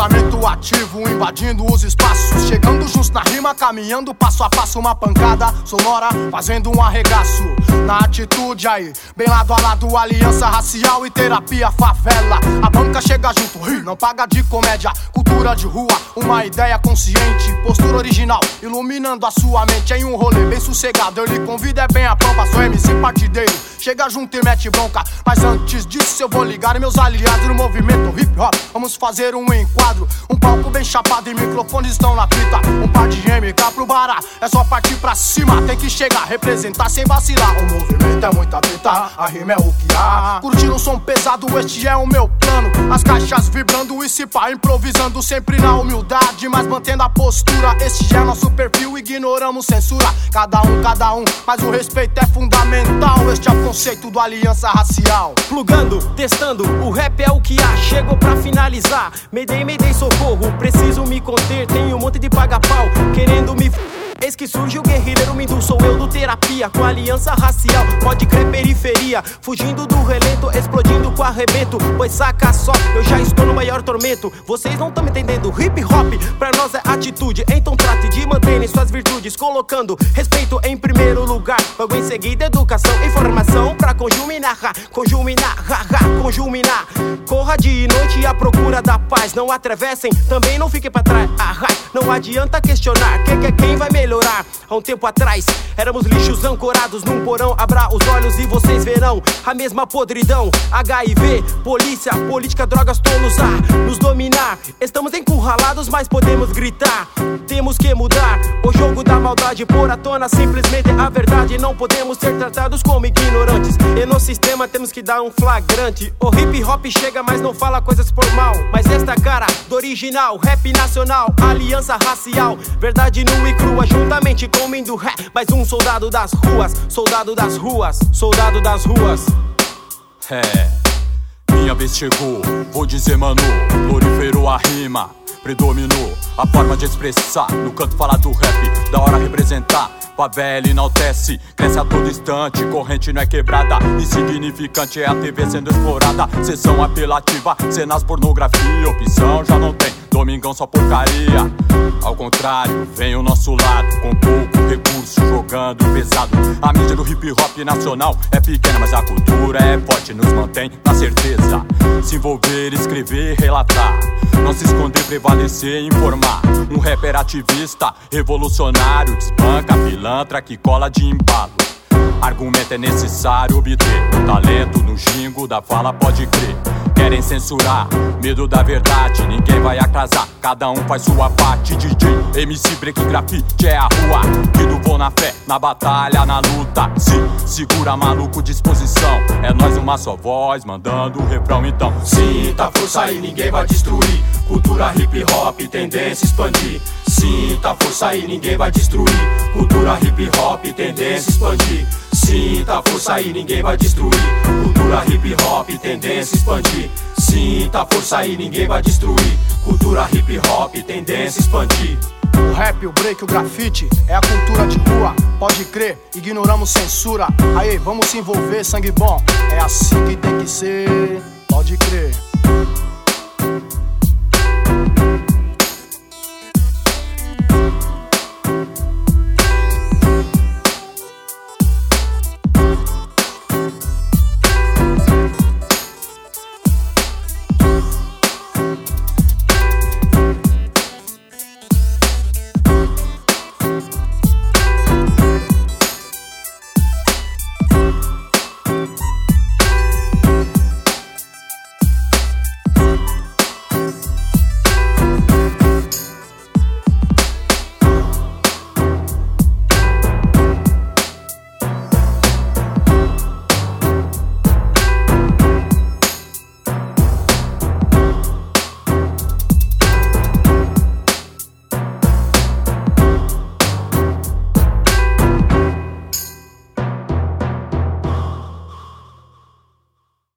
pensamento ativo, invadindo os espaços, chegando juntos na rima, caminhando passo a passo, uma pancada sonora, fazendo um arregaço. Na atitude aí, bem lado a lado, aliança racial e terapia favela. A banca chega junto, não paga de comédia, cultura de rua, uma ideia consciente, postura original, iluminando a sua mente em um rolê bem sossegado. Eu lhe convido, é bem a pampa, sou MC partideiro, chega junto e mete bronca. Mas antes disso eu vou ligar meus aliados no movimento hip hop. Vamos fazer um enquadro, um palco bem chapado e microfones estão na fita. Um par de MK pro bará, é só partir pra cima, tem que chegar, representar sem vacilar. O movimento é muita treta, a rima é o que há. Curtir um som pesado, este é o meu plano. As caixas vibrando e se pá, improvisando sempre na humildade, mas mantendo a postura. Este é nosso perfil, ignoramos censura. Cada um, mas o respeito é fundamental. Este é o conceito do aliança racial. Plugando, testando, o rap é o que há. Chegou pra finalizar, Mayday, socorro. Preciso me conter, tenho um monte de paga-pau querendo me eis que surge o guerrilheiro Mindu, sou eu do terapia. Com aliança racial, pode crer periferia, fugindo do relento, explodindo com arrebento. Pois saca só, eu já estou no maior tormento. Vocês não tão me entendendo, hip hop pra nós é atitude. Então trate de manterem suas virtudes, colocando respeito em primeiro lugar. Logo em seguida educação, informação pra conjuminar. Corra de noite à procura da paz, não atravessem, também não fiquem pra trás. Não adianta questionar, quem vai melhorar? Há um tempo atrás, éramos lixos ancorados num porão. Abra os olhos e vocês verão a mesma podridão. HIV, polícia, política, drogas, tolos a nos dominar. Estamos encurralados, mas podemos gritar. Temos que mudar o jogo da maldade, pôr à tona simplesmente a verdade. Não podemos ser tratados como ignorantes, e no sistema temos que dar um flagrante. O hip hop chega, mas não fala coisas por mal. Mas esta cara do original, rap nacional, aliança racial, verdade nua e crua, juntamente com Mindu. Mais um soldado das ruas, soldado das ruas, soldado das ruas. Minha vez chegou, vou dizer mano, proliferou a rima, predominou a forma de expressar. No canto falar do rap, da hora representar. Favela enaltece, cresce a todo instante. Corrente não é quebrada, insignificante é a TV sendo explorada. Sessão apelativa, cenas pornografia, opção já não tem, domingão só porcaria. Ao contrário, vem o nosso lado, com pouco recurso, jogando pesado. A mídia do hip hop nacional é pequena, mas a cultura é forte, nos mantém na certeza. Se envolver, escrever, relatar, não se esconder, prevalecer e informar. Um rapper ativista, revolucionário, desbanca, pilantra que cola de embalo. Argumento é necessário obter, o talento no jingo da fala pode crer. Querem censurar, medo da verdade, ninguém vai atrasar, cada um faz sua parte. DJ, MC, break, grafite é a rua, que do vou na fé, na batalha, na luta. Se segura maluco, disposição, é nós uma só voz, mandando o refrão então. Sinta força aí, ninguém vai destruir, cultura hip hop, tendência expandir. Sinta força aí, ninguém vai destruir, cultura hip hop, tendência expandir. Sinta força aí, ninguém vai destruir, cultura hip hop, tendência expandir. Sinta força aí, ninguém vai destruir, cultura hip hop, tendência expandir. O rap, o break, o grafite é a cultura de rua, pode crer, ignoramos censura. Aí, vamos se envolver, sangue bom, é assim que tem que ser, pode crer.